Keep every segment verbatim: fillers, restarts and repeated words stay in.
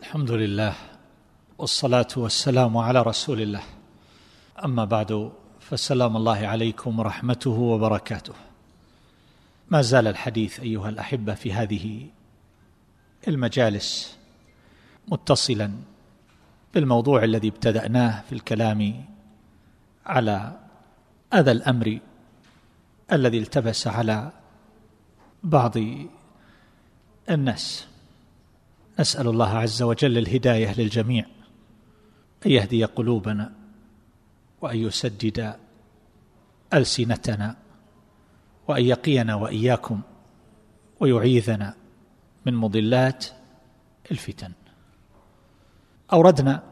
الحمد لله والصلاة والسلام على رسول الله، أما بعد، فالسلام الله عليكم ورحمته وبركاته. ما زال الحديث أيها الأحبة في هذه المجالس متصلا بالموضوع الذي ابتدأناه في الكلام على هذا الأمر الذي التبس على بعض الناس. نسأل الله عز وجل الهداية للجميع، أن يهدي قلوبنا وأن يسدد ألسنتنا وأن يقينا وإياكم ويعيذنا من مضلات الفتن. أوردنا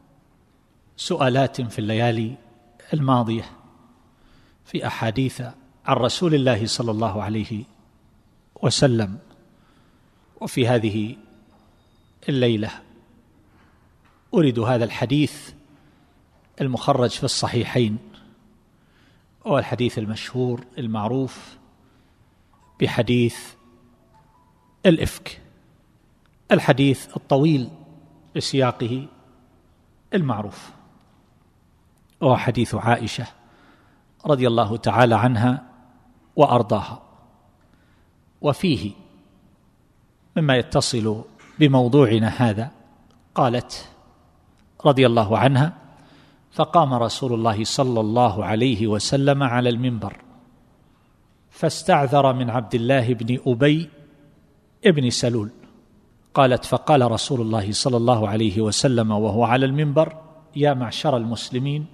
سؤالات في الليالي الماضية في أحاديث عن رسول الله صلى الله عليه وسلم، وفي هذه الليلة أريد هذا الحديث المخرج في الصحيحين، هو الحديث المشهور المعروف بحديث الإفك، الحديث الطويل بسياقه المعروف، وهو حديث عائشة رضي الله تعالى عنها وأرضاها، وفيه مما يتصل بموضوعنا هذا. قالت رضي الله عنها: فقام رسول الله صلى الله عليه وسلم على المنبر فاستعذر من عبد الله بن أبي ابن سلول. قالت: فقال رسول الله صلى الله عليه وسلم وهو على المنبر: يا معشر المسلمين،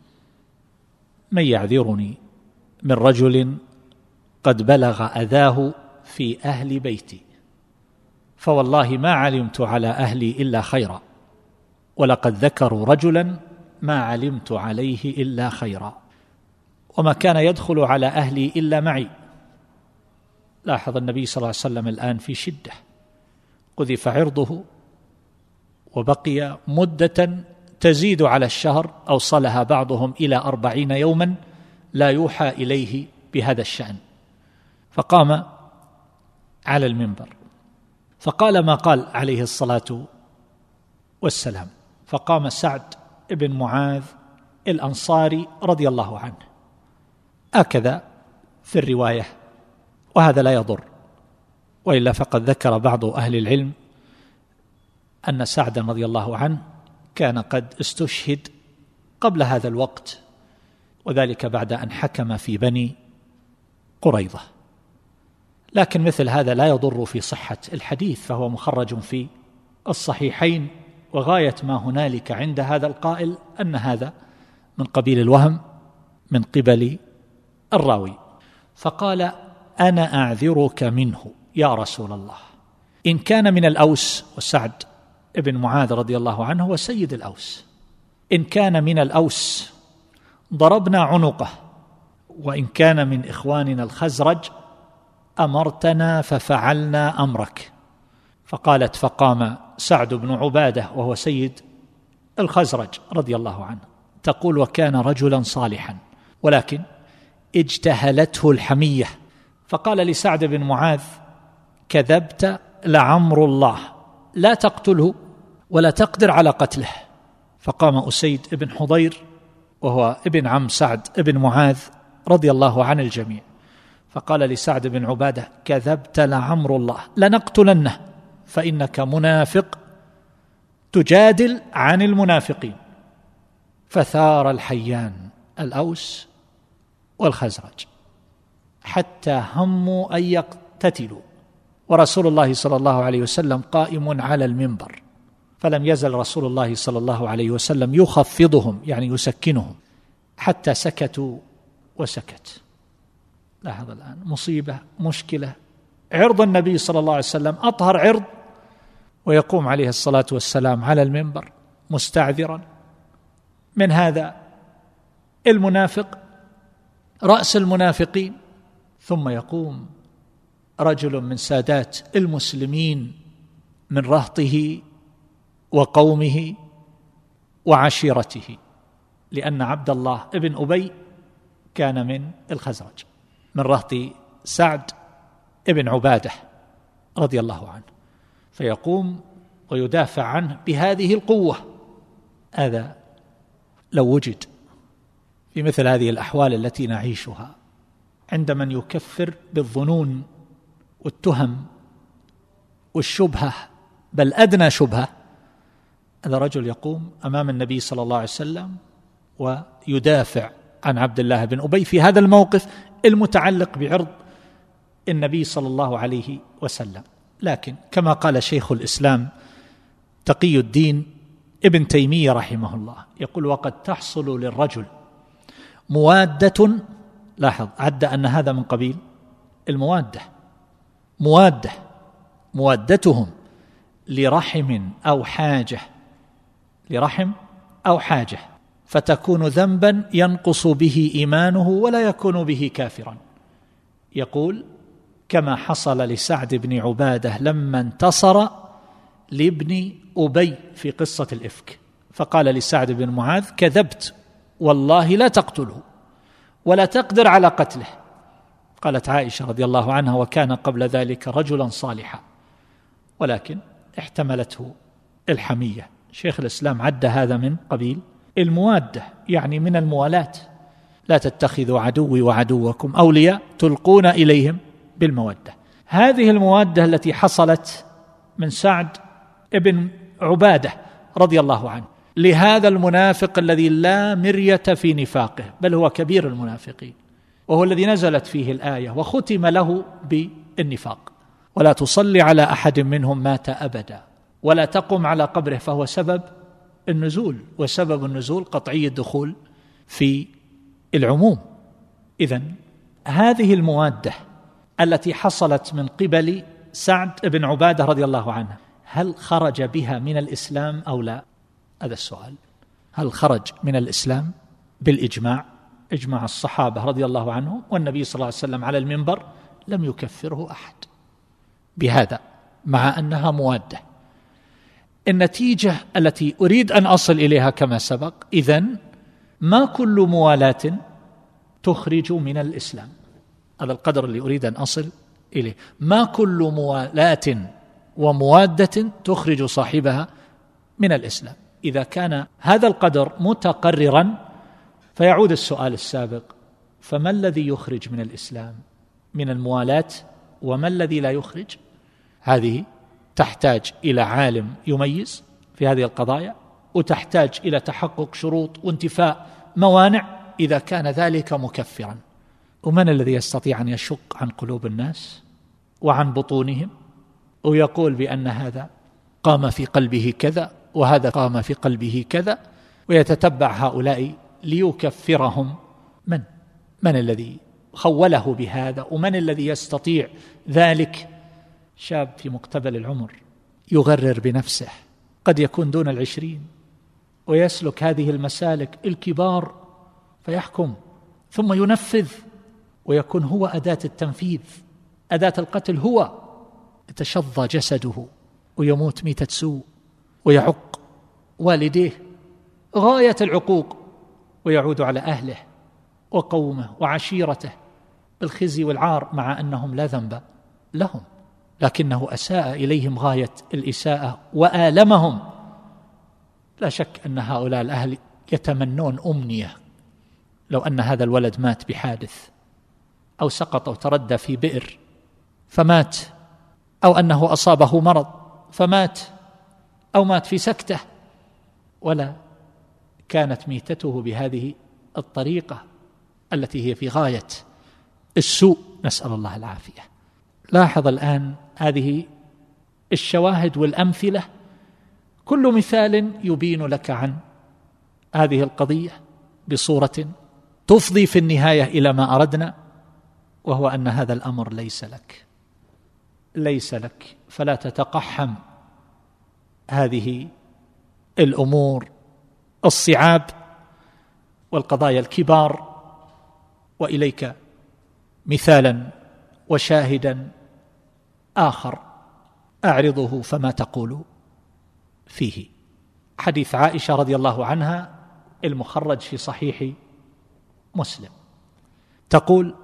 من يعذرني من رجل قد بلغ أذاه في أهل بيتي، فوالله ما علمت على أهلي إلا خيرا، ولقد ذكروا رجلا ما علمت عليه إلا خيرا، وما كان يدخل على أهلي إلا معي. لاحظ النبي صلى الله عليه وسلم الآن في شدة، قذف عرضه وبقي مدة تزيد على الشهر، أوصلها بعضهم إلى أربعين يوما لا يوحى إليه بهذا الشأن. فقام على المنبر فقال ما قال عليه الصلاة والسلام. فقام سعد بن معاذ الأنصاري رضي الله عنه، هكذا في الرواية، وهذا لا يضر، وإلا فقد ذكر بعض أهل العلم أن سعدا رضي الله عنه كان قد استشهد قبل هذا الوقت، وذلك بعد أن حكم في بني قريظة. لكن مثل هذا لا يضر في صحة الحديث، فهو مخرج في الصحيحين، وغاية ما هنالك عند هذا القائل أن هذا من قبيل الوهم من قبل الراوي. فقال: أنا أعذرك منه يا رسول الله، إن كان من الأوس، وسعد ابن معاذ رضي الله عنه هو سيد الأوس، إن كان من الأوس ضربنا عنقه، وإن كان من إخواننا الخزرج أمرتنا ففعلنا أمرك. فقالت: فقام سعد بن عبادة وهو سيد الخزرج رضي الله عنه، تقول: وكان رجلا صالحا ولكن اجتهلته الحمية. فقال لسعد بن معاذ: كذبت لعمر الله، لا تقتله ولا تقدر على قتله. فقام أسيد بن حضير وهو ابن عم سعد بن معاذ رضي الله عن الجميع، فقال لسعد بن عبادة: كذبت لعمر الله، لنقتلنه، فإنك منافق تجادل عن المنافقين. فثار الحيان الأوس والخزرج حتى هموا أن يقتتلوا، ورسول الله صلى الله عليه وسلم قائم على المنبر، فلم يزل رسول الله صلى الله عليه وسلم يخفضهم، يعني يسكنهم، حتى سكتوا وسكت. لاحظ الآن مصيبة، مشكلة، عرض النبي صلى الله عليه وسلم أطهر عرض، ويقوم عليه الصلاة والسلام على المنبر مستعذرا من هذا المنافق رأس المنافقين. ثم يقوم رجل من سادات المسلمين من رهطه وقومه وعشيرته، لأن عبد الله ابن أبي كان من الخزرج، من رهط سعد ابن عبادة رضي الله عنه. فيقوم ويدافع عنه بهذه القوة. هذا لو وجد في مثل هذه الأحوال التي نعيشها عند من يكفر بالظنون والتهم والشبهة، بل أدنى شبهة، هذا رجل يقوم أمام النبي صلى الله عليه وسلم ويدافع عن عبد الله بن أبي في هذا الموقف المتعلق بعرض النبي صلى الله عليه وسلم. لكن كما قال شيخ الإسلام تقي الدين ابن تيمية رحمه الله، يقول: وقد تحصل للرجل موادة، لاحظ عد أن هذا من قبيل الموادة، موادة موادتهم لرحم أو حاجة، لرحم أو حاجة، فتكون ذنبا ينقص به إيمانه ولا يكون به كافرا. يقول: كما حصل لسعد بن عبادة لما انتصر لابن أبي في قصة الإفك، فقال لسعد بن معاذ: كذبت والله لا تقتله ولا تقدر على قتله. قالت عائشة رضي الله عنها: وكان قبل ذلك رجلا صالحا، ولكن احتملته الحمية. شيخ الإسلام عد هذا من قبيل الموادة، يعني من الموالاة. لا تتخذوا عدوي وعدوكم أولياء تلقون إليهم بالمودة. هذه الموادة التي حصلت من سعد ابن عبادة رضي الله عنه لهذا المنافق الذي لا مرية في نفاقه، بل هو كبير المنافقين، وهو الذي نزلت فيه الآية: وختم له بالنفاق ولا تصلي على أحد منهم مات أبدا ولا تقم على قبره، فهو سبب النزول، وسبب النزول قطعي الدخول في العموم. إذن هذه الموادة التي حصلت من قبل سعد بن عبادة رضي الله عنه، هل خرج بها من الإسلام أو لا؟ هذا السؤال. هل خرج من الإسلام بالإجماع، إجماع الصحابة رضي الله عنهم، والنبي صلى الله عليه وسلم على المنبر لم يكفره أحد بهذا، مع أنها موادة. النتيجة التي أريد أن أصل إليها كما سبق: إذن ما كل موالاة تخرج من الإسلام. هذا القدر اللي أريد أن أصل إليه. ما كل موالاة وموادة تخرج صاحبها من الإسلام. إذا كان هذا القدر متقررا فيعود السؤال السابق: فما الذي يخرج من الإسلام من الموالاة، وما الذي لا يخرج؟ هذه تحتاج إلى عالم يميز في هذه القضايا، وتحتاج إلى تحقق شروط وانتفاء موانع إذا كان ذلك مكفرا. ومن الذي يستطيع أن يشق عن قلوب الناس وعن بطونهم ويقول بأن هذا قام في قلبه كذا وهذا قام في قلبه كذا، ويتتبع هؤلاء ليكفرهم؟ من من الذي خوله بهذا؟ ومن الذي يستطيع ذلك؟ شاب في مقتبل العمر يغرر بنفسه، قد يكون دون العشرين، ويسلك هذه المسالك الكبار فيحكم ثم ينفذ، ويكون هو أداة التنفيذ، أداة القتل. هو يتشظى جسده ويموت ميتة سوء ويعق والديه غاية العقوق، ويعود على أهله وقومه وعشيرته بالخزي والعار، مع أنهم لا ذنب لهم، لكنه أساء إليهم غاية الإساءة وآلمهم. لا شك أن هؤلاء الأهل يتمنون أمنية: لو أن هذا الولد مات بحادث، أو سقط أو تردى في بئر فمات، أو أنه أصابه مرض فمات، أو مات في سكتة، ولا كانت ميتته بهذه الطريقة التي هي في غاية السوء، نسأل الله العافية. لاحظ الآن هذه الشواهد والأمثلة، كل مثال يبين لك عن هذه القضية بصورة تفضي في النهاية إلى ما أردنا، وهو أن هذا الأمر ليس لك ليس لك فلا تتقحم هذه الأمور الصعاب والقضايا الكبار. وإليك مثالا وشاهدا آخر أعرضه فما تقول فيه. حديث عائشة رضي الله عنها المخرج في صحيح مسلم، تقول: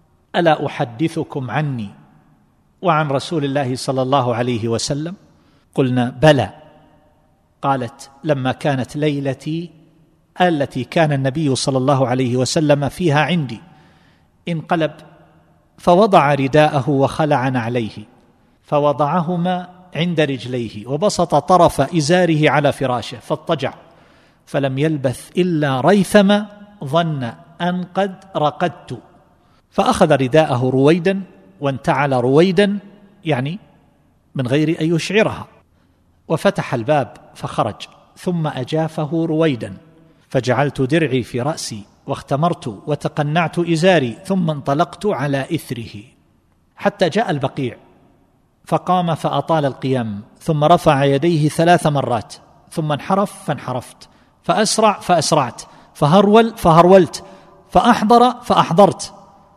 ألا أحدثكم عني وعن رسول الله صلى الله عليه وسلم؟ قلنا بلى. قالت لما كانت ليلتي التي كان النبي صلى الله عليه وسلم فيها عندي انقلب فوضع رداءه وخلع نعليه فوضعهما عند رجليه وبسط طرف إزاره على فراشه فاضطجع فلم يلبث إلا ريثما ظن أن قد رقدت فأخذ رداءه رويدا وانتعل رويدا يعني من غير أن يشعرها وفتح الباب فخرج ثم أجافه رويدا فجعلت درعي في رأسي واختمرت وتقنعت إزاري ثم انطلقت على إثره حتى جاء البقيع فقام فأطال القيام ثم رفع يديه ثلاث مرات ثم انحرف فانحرفت فأسرع فأسرعت فهرول فهرولت فأحضر فأحضرت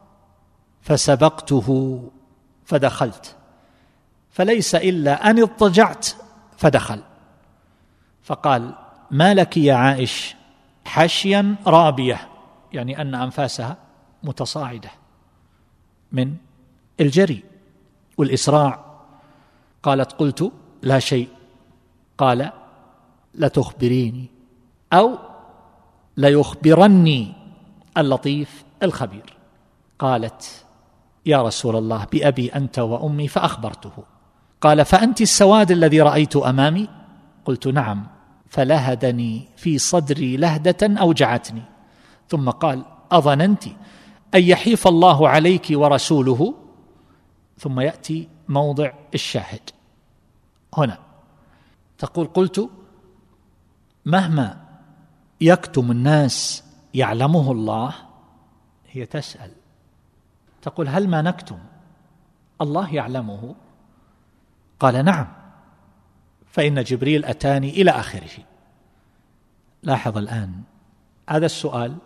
فسبقته فدخلت فليس إلا أن اضطجعت فدخل فقال ما لك يا عائش حشيا رابية يعني أن أنفاسها متصاعدة من الجري والإسراع. قالت قلت لا شيء. قال لتخبريني أو ليخبرني اللطيف الخبير. قالت يا رسول الله بأبي أنت وأمي فأخبرته. قال فأنت السواد الذي رأيت أمامي؟ قلت نعم. فلهدني في صدري لهدة أوجعتني ثم قال أظننت أن يحيف الله عليك ورسوله؟ ثم يأتي موضع الشاهد هنا تقول قلت مهما يكتم الناس يعلمه الله. هي تسأل تقول هل ما نكتم الله يعلمه؟ قال نعم فإن جبريل أتاني إلى آخره. لاحظ الآن هذا السؤال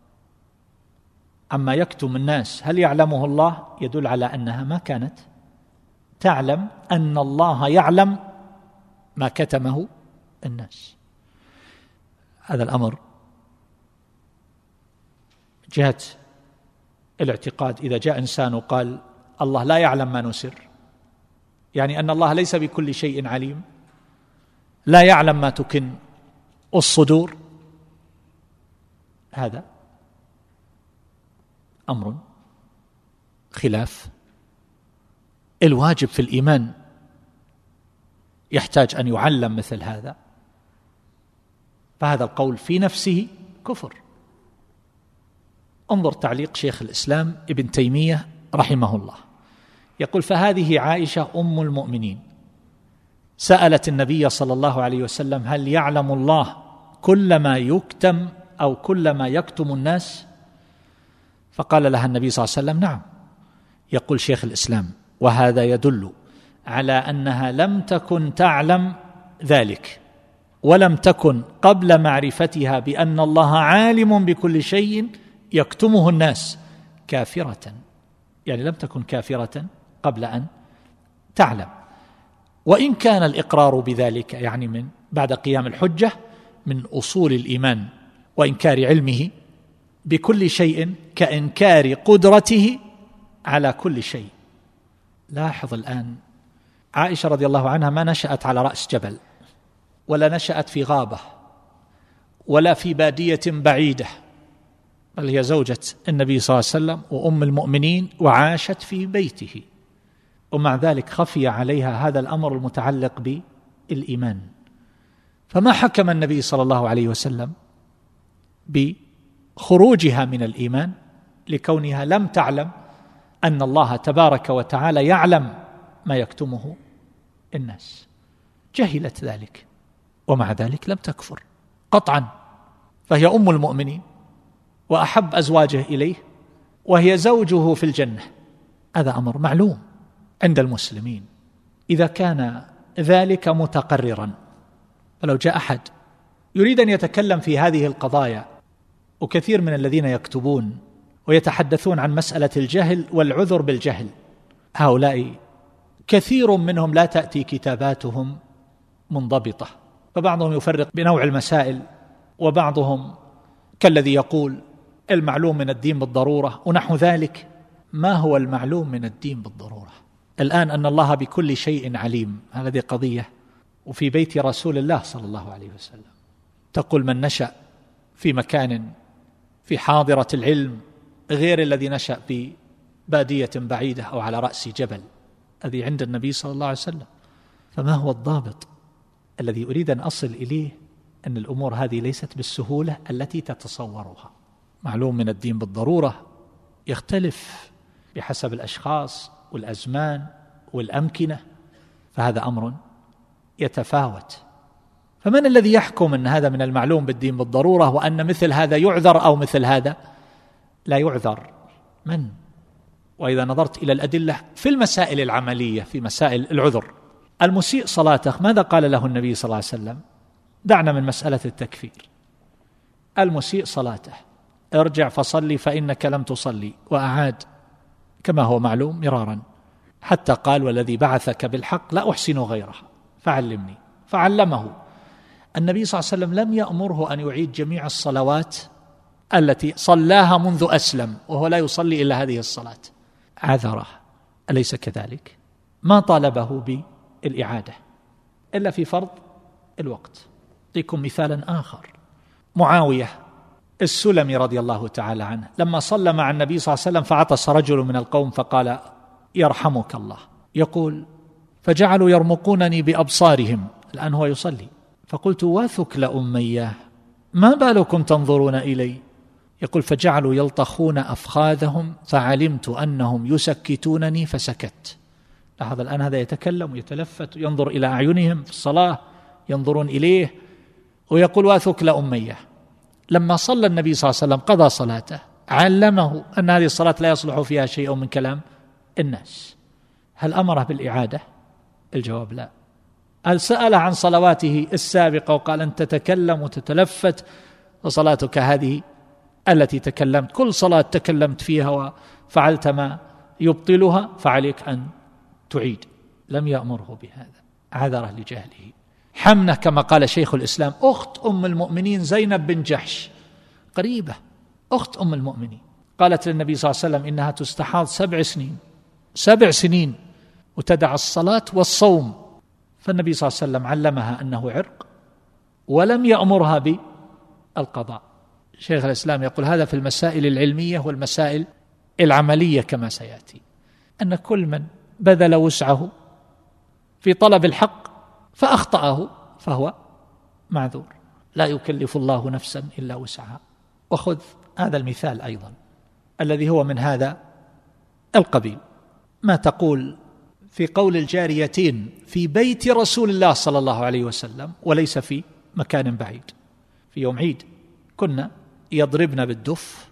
عما يكتم الناس هل يعلمه الله يدل على أنها ما كانت تعلم أن الله يعلم ما كتمه الناس. هذا الأمر جهة الاعتقاد إذا جاء إنسان وقال الله لا يعلم ما نسر يعني أن الله ليس بكل شيء عليم لا يعلم ما تكن الصدور هذا أمر خلاف الواجب في الإيمان يحتاج أن يعلم مثل هذا فهذا القول في نفسه كفر. انظر تعليق شيخ الإسلام ابن تيمية رحمه الله يقول فهذه عائشة أم المؤمنين سألت النبي صلى الله عليه وسلم هل يعلم الله كل ما يكتم أو كل ما يكتم الناس؟ فقال لها النبي صلى الله عليه وسلم نعم. يقول شيخ الإسلام وهذا يدل على أنها لم تكن تعلم ذلك ولم تكن قبل معرفتها بأن الله عالم بكل شيء يكتمه الناس كافرة يعني لم تكن كافرة قبل أن تعلم. وإن كان الإقرار بذلك يعني من بعد قيام الحجة من أصول الإيمان وإنكار علمه بكل شيء كإنكار قدرته على كل شيء. لاحظ الآن عائشة رضي الله عنها ما نشأت على رأس جبل ولا نشأت في غابة ولا في بادية بعيدة بل هي زوجة النبي صلى الله عليه وسلم وأم المؤمنين وعاشت في بيته ومع ذلك خفي عليها هذا الأمر المتعلق بالإيمان فما حكم النبي صلى الله عليه وسلم بخروجها من الإيمان لكونها لم تعلم أن الله تبارك وتعالى يعلم ما يكتمه الناس. جهلت ذلك ومع ذلك لم تكفر قطعا فهي أم المؤمنين وأحب أزواجه إليه وهي زوجه في الجنة. هذا أمر معلوم عند المسلمين إذا كان ذلك متقررا. فلو جاء أحد يريد أن يتكلم في هذه القضايا وكثير من الذين يكتبون ويتحدثون عن مسألة الجهل والعذر بالجهل هؤلاء كثير منهم لا تأتي كتاباتهم منضبطة فبعضهم يفرق بنوع المسائل وبعضهم كالذي يقول المعلوم من الدين بالضرورة ونحو ذلك. ما هو المعلوم من الدين بالضرورة؟ الآن أن الله بكل شيء عليم هذه قضية وفي بيت رسول الله صلى الله عليه وسلم. تقول من نشأ في مكان في حاضرة العلم غير الذي نشأ في بادية بعيدة أو على رأس جبل، الذي عند النبي صلى الله عليه وسلم. فما هو الضابط الذي أريد أن أصل إليه؟ أن الأمور هذه ليست بالسهولة التي تتصورها. معلوم من الدين بالضرورة يختلف بحسب الأشخاص والأزمان والأمكنة، فهذا أمر يتفاوت. فمن الذي يحكم أن هذا من المعلوم بالدين بالضرورة وأن مثل هذا يعذر أو مثل هذا لا يعذر؟ من؟ وإذا نظرت إلى الأدلة في المسائل العملية، في مسائل العذر، المسيء صلاته ماذا قال له النبي صلى الله عليه وسلم؟ دعنا من مسألة التكفير. المسيء صلاته ارجع فصلي فإنك لم تصلي، وأعاد كما هو معلوم مرارا، حتى قال والذي بعثك بالحق لا أحسن غيرها فعلمني، فعلمه. النبي صلى الله عليه وسلم لم يأمره أن يعيد جميع الصلوات التي صلاها منذ أسلم وهو لا يصلي إلا هذه الصلاة، عذره، أليس كذلك؟ ما طالبه بالإعادة إلا في فرض الوقت. أعطيكم مثالا آخر. معاوية السلمي رضي الله تعالى عنه لما صلى مع النبي صلى الله عليه وسلم فعطس رجل من القوم فقال يرحمك الله، يقول فجعلوا يرمقونني بأبصارهم، الآن هو يصلي، فقلت واثكل أمياه ما بالكم تنظرون إلي؟ يقول فجعلوا يلطخون أفخاذهم فعلمت أنهم يسكتونني فسكت. لاحظ الآن هذا يتكلم ويتلفت ينظر إلى أعينهم في الصلاة، ينظرون إليه، ويقول واثكل أمياه. لما صلى النبي صلى الله عليه وسلم قضى صلاته، علمه أن هذه الصلاة لا يصلح فيها شيء من كلام الناس. هل أمره بالإعادة؟ الجواب لا. هل سأل عن صلواته السابقة وقال أن تتكلم وتتلفت وصلاتك هذه التي تكلمت، كل صلاة تكلمت فيها وفعلت ما يبطلها فعليك أن تعيد؟ لم يأمره بهذا، عذره لجهله. حمنة كما قال شيخ الإسلام أخت أم المؤمنين زينب بن جحش، قريبة أخت أم المؤمنين، قالت للنبي صلى الله عليه وسلم إنها تستحاض سبع سنين سبع سنين وتدع الصلاة والصوم، فالنبي صلى الله عليه وسلم علمها أنه عرق ولم يأمرها بالقضاء. شيخ الإسلام يقول هذا في المسائل العلمية والمسائل العملية كما سيأتي، أن كل من بذل وسعه في طلب الحق فأخطأه فهو معذور، لا يكلف الله نفسا إلا وسعها. وخذ هذا المثال أيضا الذي هو من هذا القبيل، ما تقول في قول الجاريتين في بيت رسول الله صلى الله عليه وسلم وليس في مكان بعيد. في يوم عيد كنا يضربن بالدف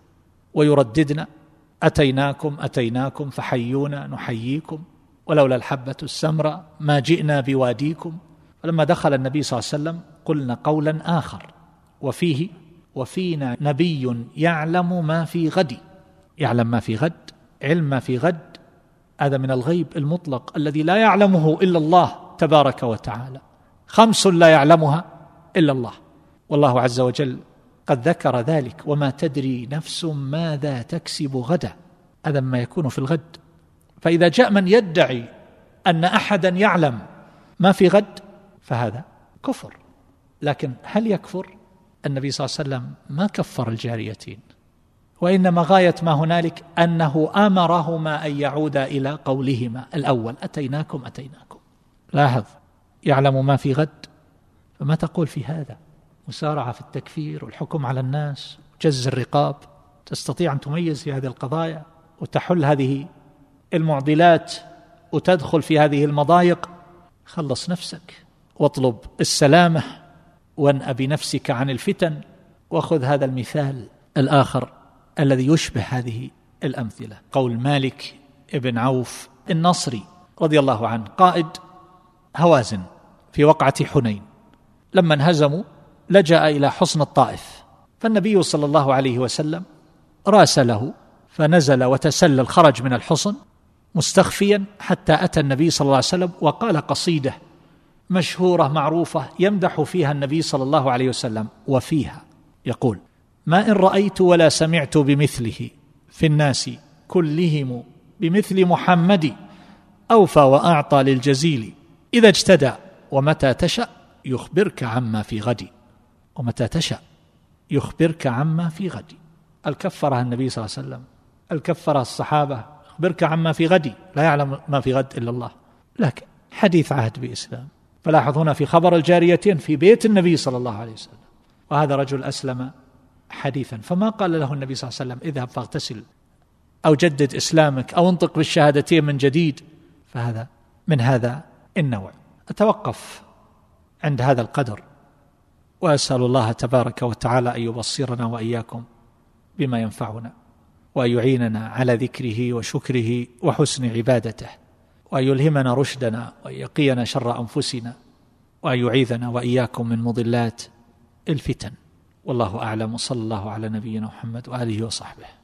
ويرددن أتيناكم أتيناكم فحيونا نحييكم ولولا الحبة السمراء ما جئنا بواديكم. فلما دخل النبي صلى الله عليه وسلم قلنا قولا آخر وفيه وفينا نبي يعلم ما في غد. يعلم ما في غد، علم ما في غد، هذا من الغيب المطلق الذي لا يعلمه إلا الله تبارك وتعالى. خمس لا يعلمها إلا الله، والله عز وجل قد ذكر ذلك وما تدري نفس ماذا تكسب غدا، هذا ما يكون في الغد. فإذا جاء من يدعي أن أحدا يعلم ما في غد فهذا كفر. لكن هل يكفر؟ النبي صلى الله عليه وسلم ما كفر الجاريتين، وإنما غاية ما هنالك أنه أمرهما أن يعودا إلى قولهما الأول أتيناكم أتيناكم. لاحظ، يعلم ما في غد، فما تقول في هذا؟ مسارعة في التكفير والحكم على الناس وجز الرقاب. تستطيع أن تميز في هذه القضايا وتحل هذه المعضلات وتدخل في هذه المضايق؟ خلص نفسك واطلب السلامة وانأ بنفسك عن الفتن. وخذ هذا المثال الآخر الذي يشبه هذه الأمثلة، قول مالك ابن عوف النصري رضي الله عنه قائد هوازن في وقعة حنين، لما انهزموا لجأ إلى حصن الطائف، فالنبي صلى الله عليه وسلم راسله فنزل وتسلل، خرج من الحصن مستخفيا حتى أتى النبي صلى الله عليه وسلم وقال قصيدة مشهورة معروفة يمدح فيها النبي صلى الله عليه وسلم، وفيها يقول: ما إن رأيت ولا سمعت بمثله في الناس كلهم بمثل محمد أوفى وأعطى للجزيل إذا اجتدى ومتى تشأ يخبرك عما في غد، ومتى تشأ يخبرك عما في غد. الكفرة النبي صلى الله عليه وسلم، الكفرة الصحابة، يخبرك عما في غد، لا يعلم ما في غد إلا الله. لكن حديث عهد بإسلام. فلاحظ هنا في خبر الجاريتين في بيت النبي صلى الله عليه وسلم، وهذا رجل أسلم حديثا، فما قال له النبي صلى الله عليه وسلم اذهب فاغتسل أو جدد إسلامك أو انطق بالشهادتين من جديد. فهذا من هذا النوع. أتوقف عند هذا القدر، وأسأل الله تبارك وتعالى أن يبصرنا وإياكم بما ينفعنا، وأن يعيننا على ذكره وشكره وحسن عبادته، وأن يلهمنا رشدنا، وأن يقينا شر أنفسنا، وأن يعيذنا وإياكم من مضلات الفتن. والله أعلم، صلى الله على نبينا محمد وآله وصحبه.